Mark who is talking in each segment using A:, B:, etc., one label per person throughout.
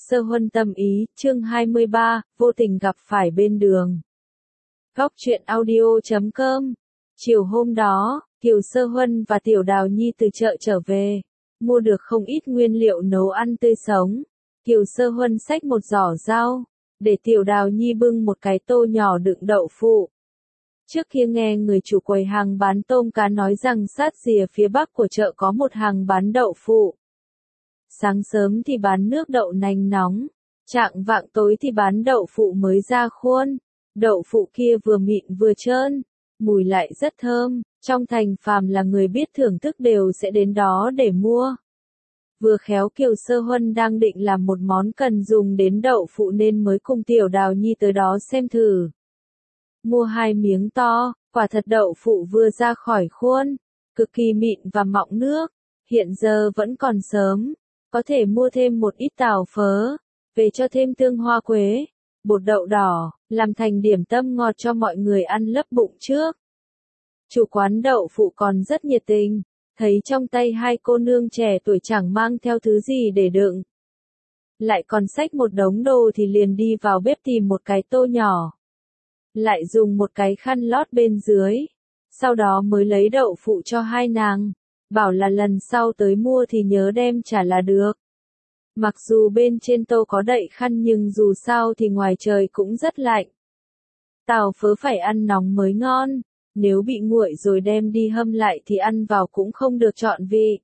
A: Sơ Huân tâm ý, chương 23, vô tình gặp phải bên đường. Góc truyện audio.com. Chiều hôm đó, Kiều Sơ Huân và Tiểu Đào Nhi từ chợ trở về, mua được không ít nguyên liệu nấu ăn tươi sống. Kiều Sơ Huân xách một giỏ rau, để Tiểu Đào Nhi bưng một cái tô nhỏ đựng đậu phụ. Trước kia nghe người chủ quầy hàng bán tôm cá nói rằng sát rìa phía bắc của chợ có một hàng bán đậu phụ. Sáng sớm thì bán nước đậu nành nóng, chạng vạng tối thì bán đậu phụ mới ra khuôn. Đậu phụ kia vừa mịn vừa trơn, mùi lại rất thơm, trong thành phàm là người biết thưởng thức đều sẽ đến đó để mua. Vừa khéo Kiều Sơ Huân đang định làm một món cần dùng đến đậu phụ nên mới cùng Tiểu Đào Nhi tới đó xem thử. Mua 2 miếng to, quả thật đậu phụ vừa ra khỏi khuôn, cực kỳ mịn và mọng nước. Hiện giờ vẫn còn sớm, có thể mua thêm một ít tàu phớ, về cho thêm tương hoa quế, bột đậu đỏ, làm thành điểm tâm ngọt cho mọi người ăn lấp bụng trước. Chủ quán đậu phụ còn rất nhiệt tình, thấy trong tay 2 cô nương trẻ tuổi chẳng mang theo thứ gì để đựng. Lại còn xách một đống đồ thì liền đi vào bếp tìm một cái tô nhỏ. Lại dùng một cái khăn lót bên dưới, sau đó mới lấy đậu phụ cho 2 nàng, bảo là lần sau tới mua thì nhớ đem trả là được. Mặc dù bên trên tô có đậy khăn nhưng dù sao thì ngoài trời cũng rất lạnh. Tàu phớ phải ăn nóng mới ngon, nếu bị nguội rồi đem đi hâm lại thì ăn vào cũng không được trọn vị.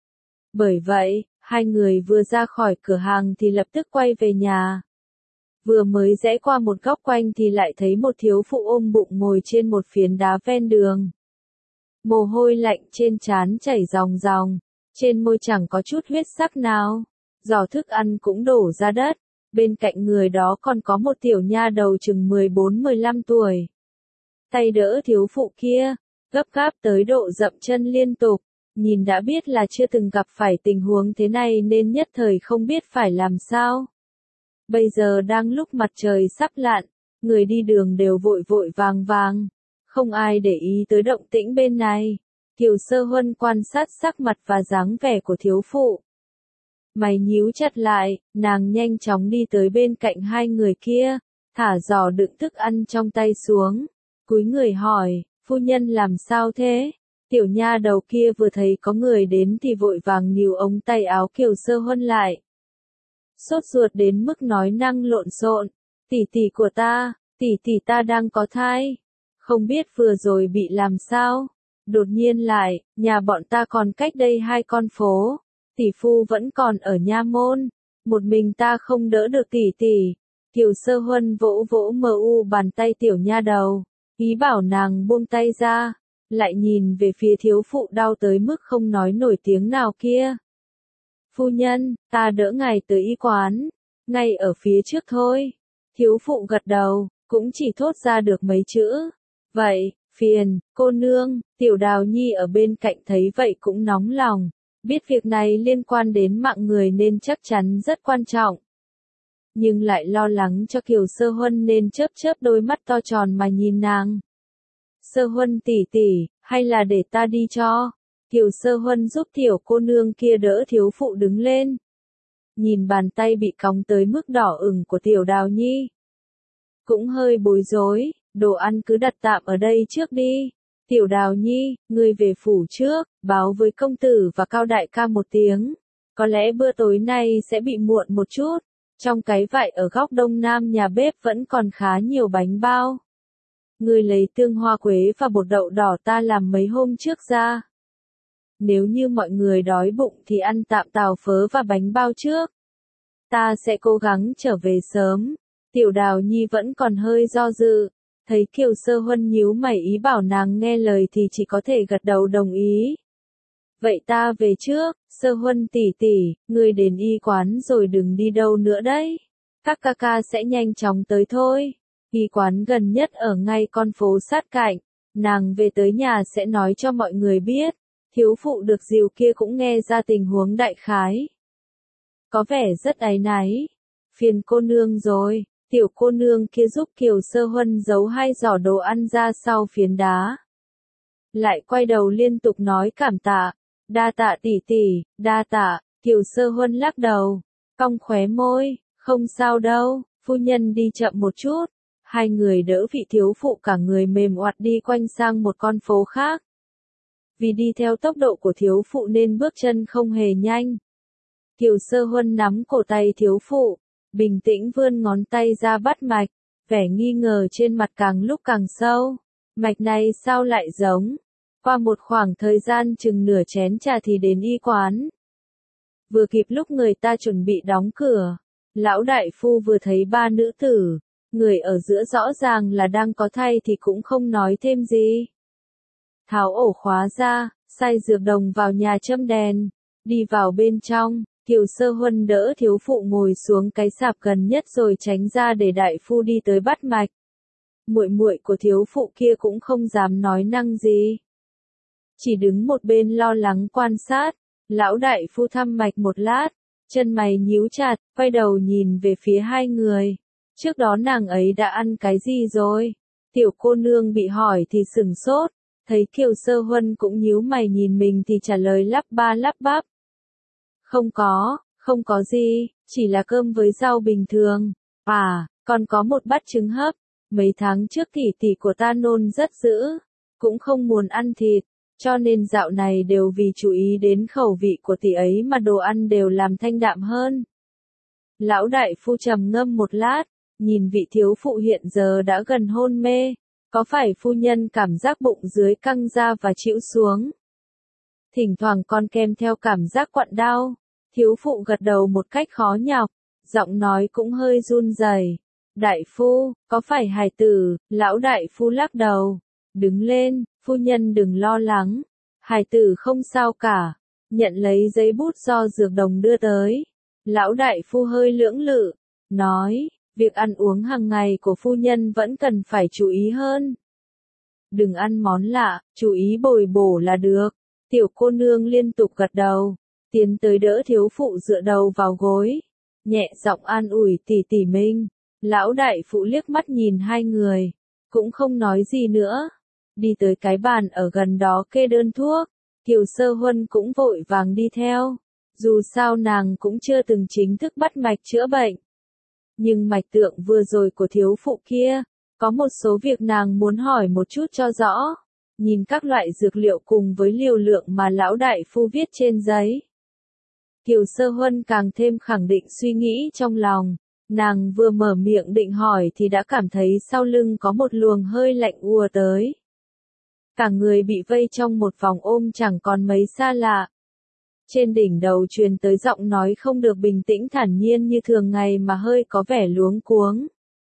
A: Bởi vậy, 2 người vừa ra khỏi cửa hàng thì lập tức quay về nhà. Vừa mới rẽ qua một góc quanh thì lại thấy một thiếu phụ ôm bụng ngồi trên một phiến đá ven đường. Mồ hôi lạnh trên trán chảy ròng ròng, trên môi chẳng có chút huyết sắc nào, giỏ thức ăn cũng đổ ra đất, bên cạnh người đó còn có một tiểu nha đầu chừng 14-15 tuổi. Tay đỡ thiếu phụ kia, gấp gáp tới độ dậm chân liên tục, nhìn đã biết là chưa từng gặp phải tình huống thế này nên nhất thời không biết phải làm sao. Bây giờ đang lúc mặt trời sắp lặn, người đi đường đều vội vội vàng vàng, không ai để ý tới động tĩnh bên này. Kiều Sơ Huân quan sát sắc mặt và dáng vẻ của thiếu phụ. Mày nhíu chặt lại, nàng nhanh chóng đi tới bên cạnh 2 người kia, thả giỏ đựng thức ăn trong tay xuống, cúi người hỏi, phu nhân làm sao thế? Tiểu nha đầu kia vừa thấy có người đến thì vội vàng níu ống tay áo Kiều Sơ Huân lại. Sốt ruột đến mức nói năng lộn xộn, tỷ tỷ của ta, tỷ ta đang có thai, không biết vừa rồi bị làm sao, đột nhiên lại, nhà bọn ta còn cách đây 2 con phố, tỷ phu vẫn còn ở nha môn, một mình ta không đỡ được tỷ tỷ. Kiều Sơ Huân vỗ vỗ bàn tay tiểu nha đầu, ý bảo nàng buông tay ra, lại nhìn về phía thiếu phụ đau tới mức không nói nổi tiếng nào kia. Phu nhân, ta đỡ ngài tới y quán, ngay ở phía trước thôi. Thiếu phụ gật đầu, cũng chỉ thốt ra được mấy chữ. Vậy, phiền, cô nương. Tiểu Đào Nhi ở bên cạnh thấy vậy cũng nóng lòng, biết việc này liên quan đến mạng người nên chắc chắn rất quan trọng. Nhưng lại lo lắng cho Kiều Sơ Huân nên chớp chớp đôi mắt to tròn mà nhìn nàng. Sơ Huân tỷ tỷ, hay là để ta đi cho? Kiều Sơ Huân giúp tiểu cô nương kia đỡ thiếu phụ đứng lên. Nhìn bàn tay bị còng tới mức đỏ ửng của Tiểu Đào Nhi, cũng hơi bối rối, đồ ăn cứ đặt tạm ở đây trước đi. Tiểu Đào Nhi, ngươi về phủ trước, báo với công tử và Cao đại ca một tiếng. Có lẽ bữa tối nay sẽ bị muộn một chút. Trong cái vại ở góc đông nam nhà bếp vẫn còn khá nhiều bánh bao. Ngươi lấy tương hoa quế và bột đậu đỏ ta làm mấy hôm trước ra. Nếu như mọi người đói bụng thì ăn tạm tàu phớ và bánh bao trước. Ta sẽ cố gắng trở về sớm. Tiểu Đào Nhi vẫn còn hơi do dự. Thấy Kiều Sơ Huân nhíu mày ý bảo nàng nghe lời thì chỉ có thể gật đầu đồng ý. Vậy ta về trước. Sơ Huân tỷ tỷ, ngươi đến y quán rồi đừng đi đâu nữa đấy. Các ca ca sẽ nhanh chóng tới thôi. Y quán gần nhất ở ngay con phố sát cạnh. Nàng về tới nhà sẽ nói cho mọi người biết. Thiếu phụ được dìu kia cũng nghe ra tình huống đại khái. Có vẻ rất áy náy. Phiền cô nương rồi. Tiểu cô nương kia giúp Kiều Sơ Huân giấu 2 giỏ đồ ăn ra sau phiến đá. Lại quay đầu liên tục nói cảm tạ. Đa tạ tỷ tỷ, đa tạ. Kiều Sơ Huân lắc đầu, cong khóe môi, Không sao đâu, phu nhân đi chậm một chút. Hai người đỡ vị thiếu phụ cả người mềm oặt đi quanh sang một con phố khác. Vì đi theo tốc độ của thiếu phụ nên bước chân không hề nhanh. Kiều Sơ Huân nắm cổ tay thiếu phụ, bình tĩnh vươn ngón tay ra bắt mạch, vẻ nghi ngờ trên mặt càng lúc càng sâu. Mạch này sao lại giống? Qua một khoảng thời gian chừng nửa chén trà thì đến y quán. Vừa kịp lúc người ta chuẩn bị đóng cửa, lão đại phu vừa thấy ba nữ tử, người ở giữa rõ ràng là đang có thai thì cũng không nói thêm gì. Tháo ổ khóa ra, sai dược đồng vào nhà châm đèn, đi vào bên trong. Kiều Sơ Huân đỡ thiếu phụ ngồi xuống cái sạp gần nhất rồi tránh ra để đại phu đi tới bắt mạch. Muội muội của thiếu phụ kia cũng không dám nói năng gì, chỉ đứng một bên lo lắng quan sát. Lão đại phu thăm mạch một lát, chân mày nhíu chặt, quay đầu nhìn về phía hai người. Trước đó nàng ấy đã ăn cái gì rồi? Tiểu cô nương bị hỏi thì sửng sốt, thấy Kiều Sơ Huân cũng nhíu mày nhìn mình thì trả lời lắp ba lắp bắp. Không có gì, chỉ là cơm với rau bình thường. À, còn có một bát trứng hấp. Mấy tháng trước tỷ tỷ của ta nôn rất dữ, cũng không muốn ăn thịt, cho nên dạo này đều vì chú ý đến khẩu vị của tỷ ấy mà đồ ăn đều làm thanh đạm hơn. Lão đại phu trầm ngâm một lát, nhìn vị thiếu phụ hiện giờ đã gần hôn mê, có phải phu nhân cảm giác bụng dưới căng ra và chịu xuống? Thỉnh thoảng còn kèm theo cảm giác quặn đau. Thiếu phụ gật đầu một cách khó nhọc, giọng nói cũng hơi run rẩy. Đại phu, có phải hài tử? Lão đại phu lắc đầu. Đứng lên, phu nhân đừng lo lắng. Hài tử không sao cả. Nhận lấy giấy bút do dược đồng đưa tới. Lão đại phu hơi lưỡng lự, nói, việc ăn uống hàng ngày của phu nhân vẫn cần phải chú ý hơn. Đừng ăn món lạ, chú ý bồi bổ là được. Tiểu cô nương liên tục gật đầu, tiến tới đỡ thiếu phụ dựa đầu vào gối, nhẹ giọng an ủi tỷ tỷ mình. Lão đại phụ liếc mắt nhìn hai người, cũng không nói gì nữa, đi tới cái bàn ở gần đó kê đơn thuốc. Kiều Sơ Huân cũng vội vàng đi theo, dù sao nàng cũng chưa từng chính thức bắt mạch chữa bệnh. Nhưng mạch tượng vừa rồi của thiếu phụ kia, có một số việc nàng muốn hỏi một chút cho rõ. Nhìn các loại dược liệu cùng với liều lượng mà lão đại phu viết trên giấy, Kiều Sơ Huân càng thêm khẳng định suy nghĩ trong lòng. Nàng vừa mở miệng định hỏi thì đã cảm thấy sau lưng có một luồng hơi lạnh ùa tới. Cả người bị vây trong một vòng ôm chẳng còn mấy xa lạ. Trên đỉnh đầu truyền tới giọng nói không được bình tĩnh thản nhiên như thường ngày mà hơi có vẻ luống cuống.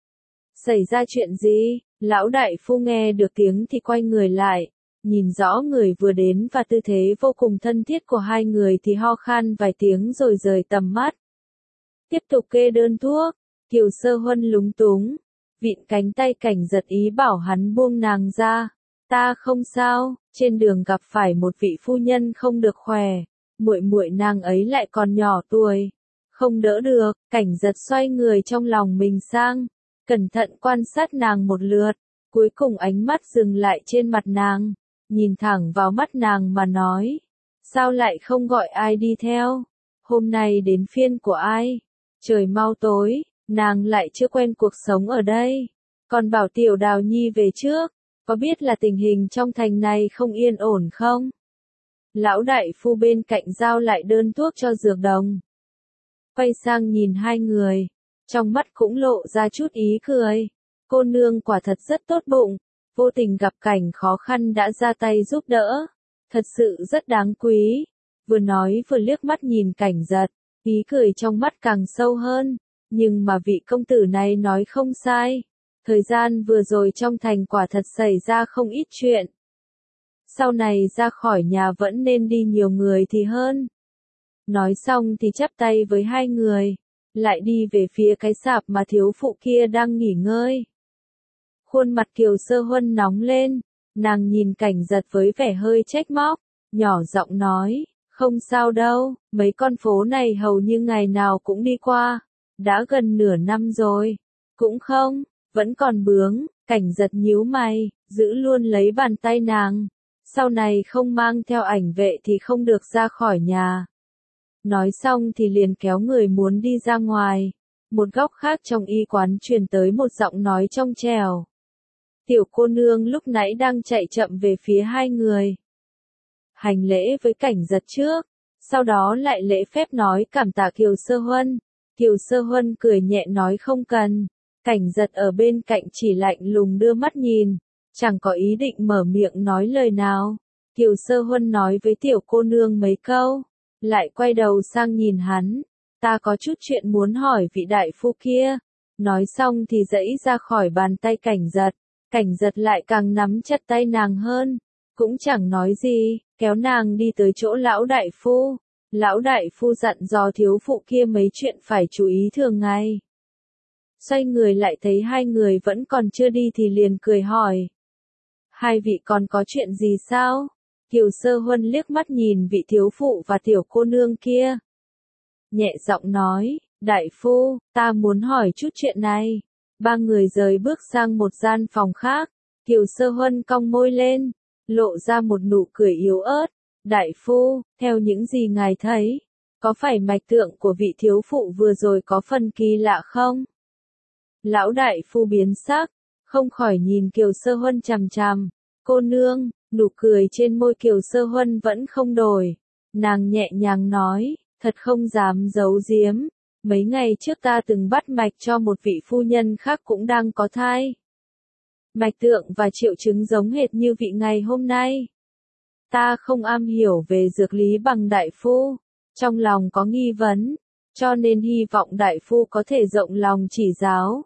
A: Xảy ra chuyện gì? Lão đại phu nghe được tiếng thì quay người lại, nhìn rõ người vừa đến và tư thế vô cùng thân thiết của hai người thì ho khan vài tiếng rồi rời tầm mắt. Tiếp tục kê đơn thuốc, Kiều Sơ Huân lúng túng, vịn cánh tay Cảnh Giật ý bảo hắn buông nàng ra. Ta không sao, trên đường gặp phải một vị phu nhân không được khỏe, muội muội nàng ấy lại còn nhỏ tuổi, không đỡ được. Cảnh Giật xoay người trong lòng mình sang, cẩn thận quan sát nàng một lượt, cuối cùng ánh mắt dừng lại trên mặt nàng, nhìn thẳng vào mắt nàng mà nói, sao lại không gọi ai đi theo? Hôm nay đến phiên của ai? Trời mau tối, nàng lại chưa quen cuộc sống ở đây, còn bảo Tiểu Đào Nhi về trước, có biết là tình hình trong thành này không yên ổn không? Lão đại phu bên cạnh giao lại đơn thuốc cho dược đồng, quay sang nhìn hai người, trong mắt cũng lộ ra chút ý cười. Cô nương quả thật rất tốt bụng, vô tình gặp cảnh khó khăn đã ra tay giúp đỡ, thật sự rất đáng quý. Vừa nói vừa liếc mắt nhìn Cảnh Giật, ý cười trong mắt càng sâu hơn, nhưng mà vị công tử này nói không sai. Thời gian vừa rồi trong thành quả thật xảy ra không ít chuyện. Sau này ra khỏi nhà vẫn nên đi nhiều người thì hơn. Nói xong thì chắp tay với hai người, lại đi về phía cái sạp mà thiếu phụ kia đang nghỉ ngơi. Khuôn mặt Kiều Sơ Huân nóng lên, nàng nhìn Cảnh Giật với vẻ hơi trách móc, nhỏ giọng nói, không sao đâu, mấy con phố này hầu như ngày nào cũng đi qua, đã gần nửa năm rồi, cũng không, vẫn còn bướng. Cảnh Giật nhíu mày, giữ luôn lấy bàn tay nàng, sau này không mang theo ảnh vệ thì không được ra khỏi nhà. Nói xong thì liền kéo người muốn đi ra ngoài, Một góc khác trong y quán truyền tới một giọng nói trong trẻo. Tiểu cô nương lúc nãy đang chạy chậm về phía hai người. Hành lễ với Cảnh Giật trước, sau đó lại lễ phép nói cảm tạ Kiều Sơ Huân. Kiều Sơ Huân cười nhẹ nói không cần. Cảnh Giật ở bên cạnh chỉ lạnh lùng đưa mắt nhìn, chẳng có ý định mở miệng nói lời nào. Kiều Sơ Huân nói với tiểu cô nương mấy câu, lại quay đầu sang nhìn hắn. Ta có chút chuyện muốn hỏi vị đại phu kia. Nói xong thì giãy ra khỏi bàn tay Cảnh Giật. Cảnh Giật lại càng nắm chặt tay nàng hơn, cũng chẳng nói gì, kéo nàng đi tới chỗ lão đại phu. Lão đại phu dặn dò thiếu phụ kia mấy chuyện phải chú ý thường ngày. Xoay người lại thấy hai người vẫn còn chưa đi thì liền cười hỏi. Hai vị còn có chuyện gì sao? Kiều Sơ Huân liếc mắt nhìn vị thiếu phụ và tiểu cô nương kia. Nhẹ giọng nói, đại phu, ta muốn hỏi chút chuyện này. Ba người rời bước sang một gian phòng khác. Kiều Sơ Huân cong môi lên, lộ ra một nụ cười yếu ớt. Đại phu, theo những gì ngài thấy, có phải mạch tượng của vị thiếu phụ vừa rồi có phần kỳ lạ không? Lão đại phu biến sắc, không khỏi nhìn Kiều Sơ Huân chằm chằm. Cô nương, nụ cười trên môi Kiều Sơ Huân vẫn không đổi. Nàng nhẹ nhàng nói, thật không dám giấu giếm. Mấy ngày trước ta từng bắt mạch cho một vị phu nhân khác cũng đang có thai. Mạch tượng và triệu chứng giống hệt như vị ngày hôm nay. Ta không am hiểu về dược lý bằng đại phu, trong lòng có nghi vấn, cho nên hy vọng đại phu có thể rộng lòng chỉ giáo.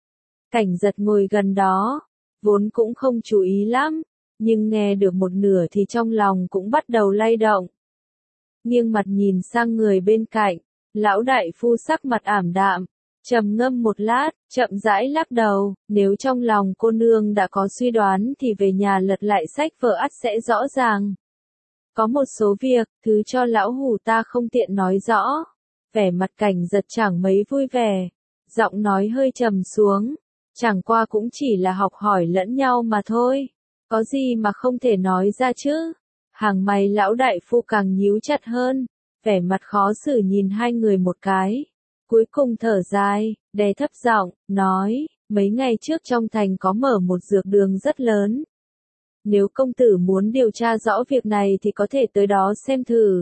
A: Cảnh Giật ngồi gần đó, vốn cũng không chú ý lắm, nhưng nghe được một nửa thì trong lòng cũng bắt đầu lay động. Nghiêng mặt nhìn sang người bên cạnh, lão đại phu sắc mặt ảm đạm, trầm ngâm một lát, chậm rãi lắc đầu. Nếu trong lòng cô nương đã có suy đoán thì về nhà lật lại sách vở ắt sẽ rõ ràng. Có một số việc, thứ cho lão hủ ta không tiện nói rõ. Vẻ mặt Cảnh Giật chẳng mấy vui vẻ, giọng nói hơi trầm xuống. Chẳng qua cũng chỉ là học hỏi lẫn nhau mà thôi. Có gì mà không thể nói ra chứ? Hàng mày lão đại phu càng nhíu chặt hơn, vẻ mặt khó xử nhìn hai người một cái. Cuối cùng thở dài, đè thấp giọng, nói, mấy ngày trước trong thành có mở một dược đường rất lớn. Nếu công tử muốn điều tra rõ việc này thì có thể tới đó xem thử.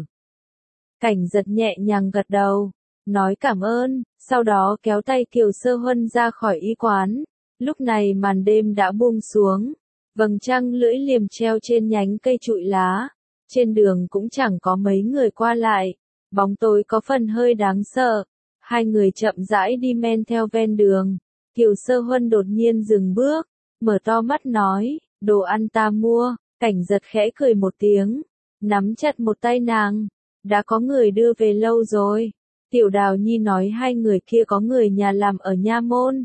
A: Cảnh Giật nhẹ nhàng gật đầu, nói cảm ơn, sau đó kéo tay Kiều Sơ Huân ra khỏi y quán. Lúc này màn đêm đã buông xuống, vầng trăng lưỡi liềm treo trên nhánh cây trụi lá. Trên đường cũng chẳng có mấy người qua lại, bóng tối có phần hơi đáng sợ. Hai người chậm rãi đi men theo ven đường. Kiều Sơ Huân đột nhiên dừng bước, mở to mắt nói, đồ ăn ta mua. Cảnh Giật khẽ cười một tiếng, nắm chặt một tay nàng. Đã có người đưa về lâu rồi. Tiểu Đào Nhi nói hai người kia có người nhà làm ở Nha Môn.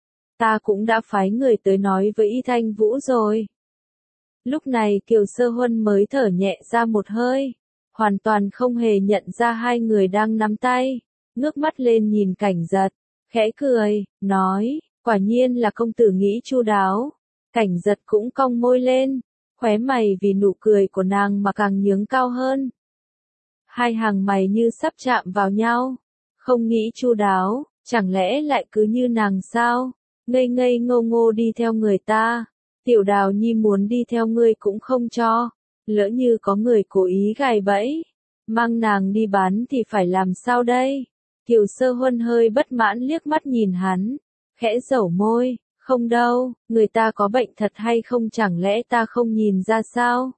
A: Ta cũng đã phái người tới nói với Y Thanh Vũ rồi. Lúc này Kiều Sơ Huân mới thở nhẹ ra một hơi, hoàn toàn không hề nhận ra hai người đang nắm tay, ngước mắt lên nhìn Cảnh Giật, khẽ cười, nói, quả nhiên là công tử nghĩ chu đáo. Cảnh Giật cũng cong môi lên, khóe mày vì nụ cười của nàng mà càng nhướng cao hơn. Hai hàng mày như sắp chạm vào nhau, không nghĩ chu đáo, chẳng lẽ lại cứ như nàng sao, ngây ngây ngô ngô đi theo người ta. Tiểu Đào Nhi muốn đi theo ngươi cũng không cho, lỡ như có người cố ý gài bẫy, mang nàng đi bán thì phải làm sao đây? Kiều Sơ Huân hơi bất mãn liếc mắt nhìn hắn, khẽ dẩu môi, không đâu, người ta có bệnh thật hay không chẳng lẽ ta không nhìn ra sao?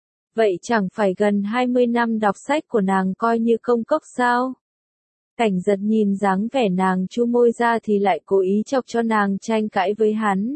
A: Vậy chẳng phải gần 20 năm đọc sách của nàng coi như công cốc sao? Cảnh Giật nhìn dáng vẻ nàng chu môi ra thì lại cố ý chọc cho nàng tranh cãi với hắn.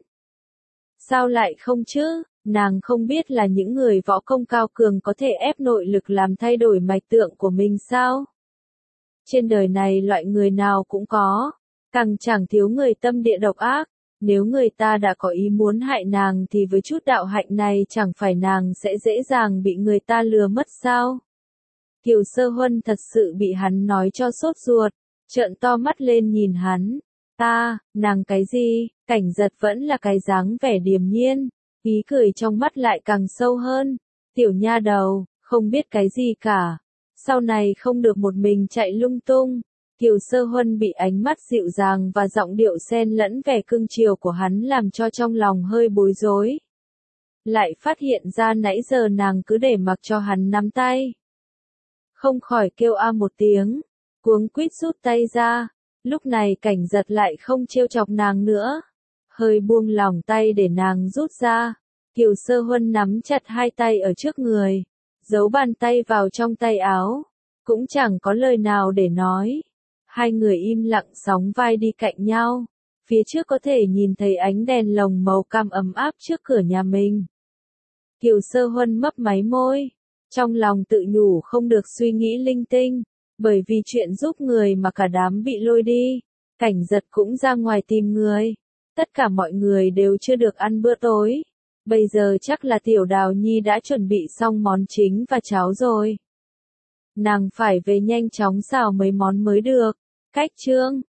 A: Sao lại không chứ, nàng không biết là những người võ công cao cường có thể ép nội lực làm thay đổi mạch tượng của mình sao? Trên đời này loại người nào cũng có, càng chẳng thiếu người tâm địa độc ác. Nếu người ta đã có ý muốn hại nàng thì với chút đạo hạnh này chẳng phải nàng sẽ dễ dàng bị người ta lừa mất sao? Kiều Sơ Huân thật sự bị hắn nói cho sốt ruột, trợn to mắt lên nhìn hắn. Nàng cái gì? Cảnh Giật vẫn là cái dáng vẻ điềm nhiên, ý cười trong mắt lại càng sâu hơn. Tiểu nha đầu, không biết cái gì cả. Sau này không được một mình chạy lung tung, Kiều Sơ Huân bị ánh mắt dịu dàng và giọng điệu xen lẫn vẻ cưng chiều của hắn làm cho trong lòng hơi bối rối. Lại phát hiện ra nãy giờ nàng cứ để mặc cho hắn nắm tay. Không khỏi kêu a một tiếng, cuống quýt rút tay ra. Lúc này Cảnh Giật lại không trêu chọc nàng nữa. Hơi buông lỏng tay để nàng rút ra. Kiều Sơ Huân nắm chặt hai tay ở trước người, giấu bàn tay vào trong tay áo. Cũng chẳng có lời nào để nói. Hai người im lặng sóng vai đi cạnh nhau. Phía trước có thể nhìn thấy ánh đèn lồng màu cam ấm áp trước cửa nhà mình. Kiều Sơ Huân mấp máy môi. Trong lòng tự nhủ không được suy nghĩ linh tinh. Bởi vì chuyện giúp người mà cả đám bị lôi đi. Cảnh Giật cũng ra ngoài tìm người. Tất cả mọi người đều chưa được ăn bữa tối. Bây giờ chắc là Tiểu Đào Nhi đã chuẩn bị xong món chính và cháo rồi. Nàng phải về nhanh chóng xào mấy món mới được. Cách chương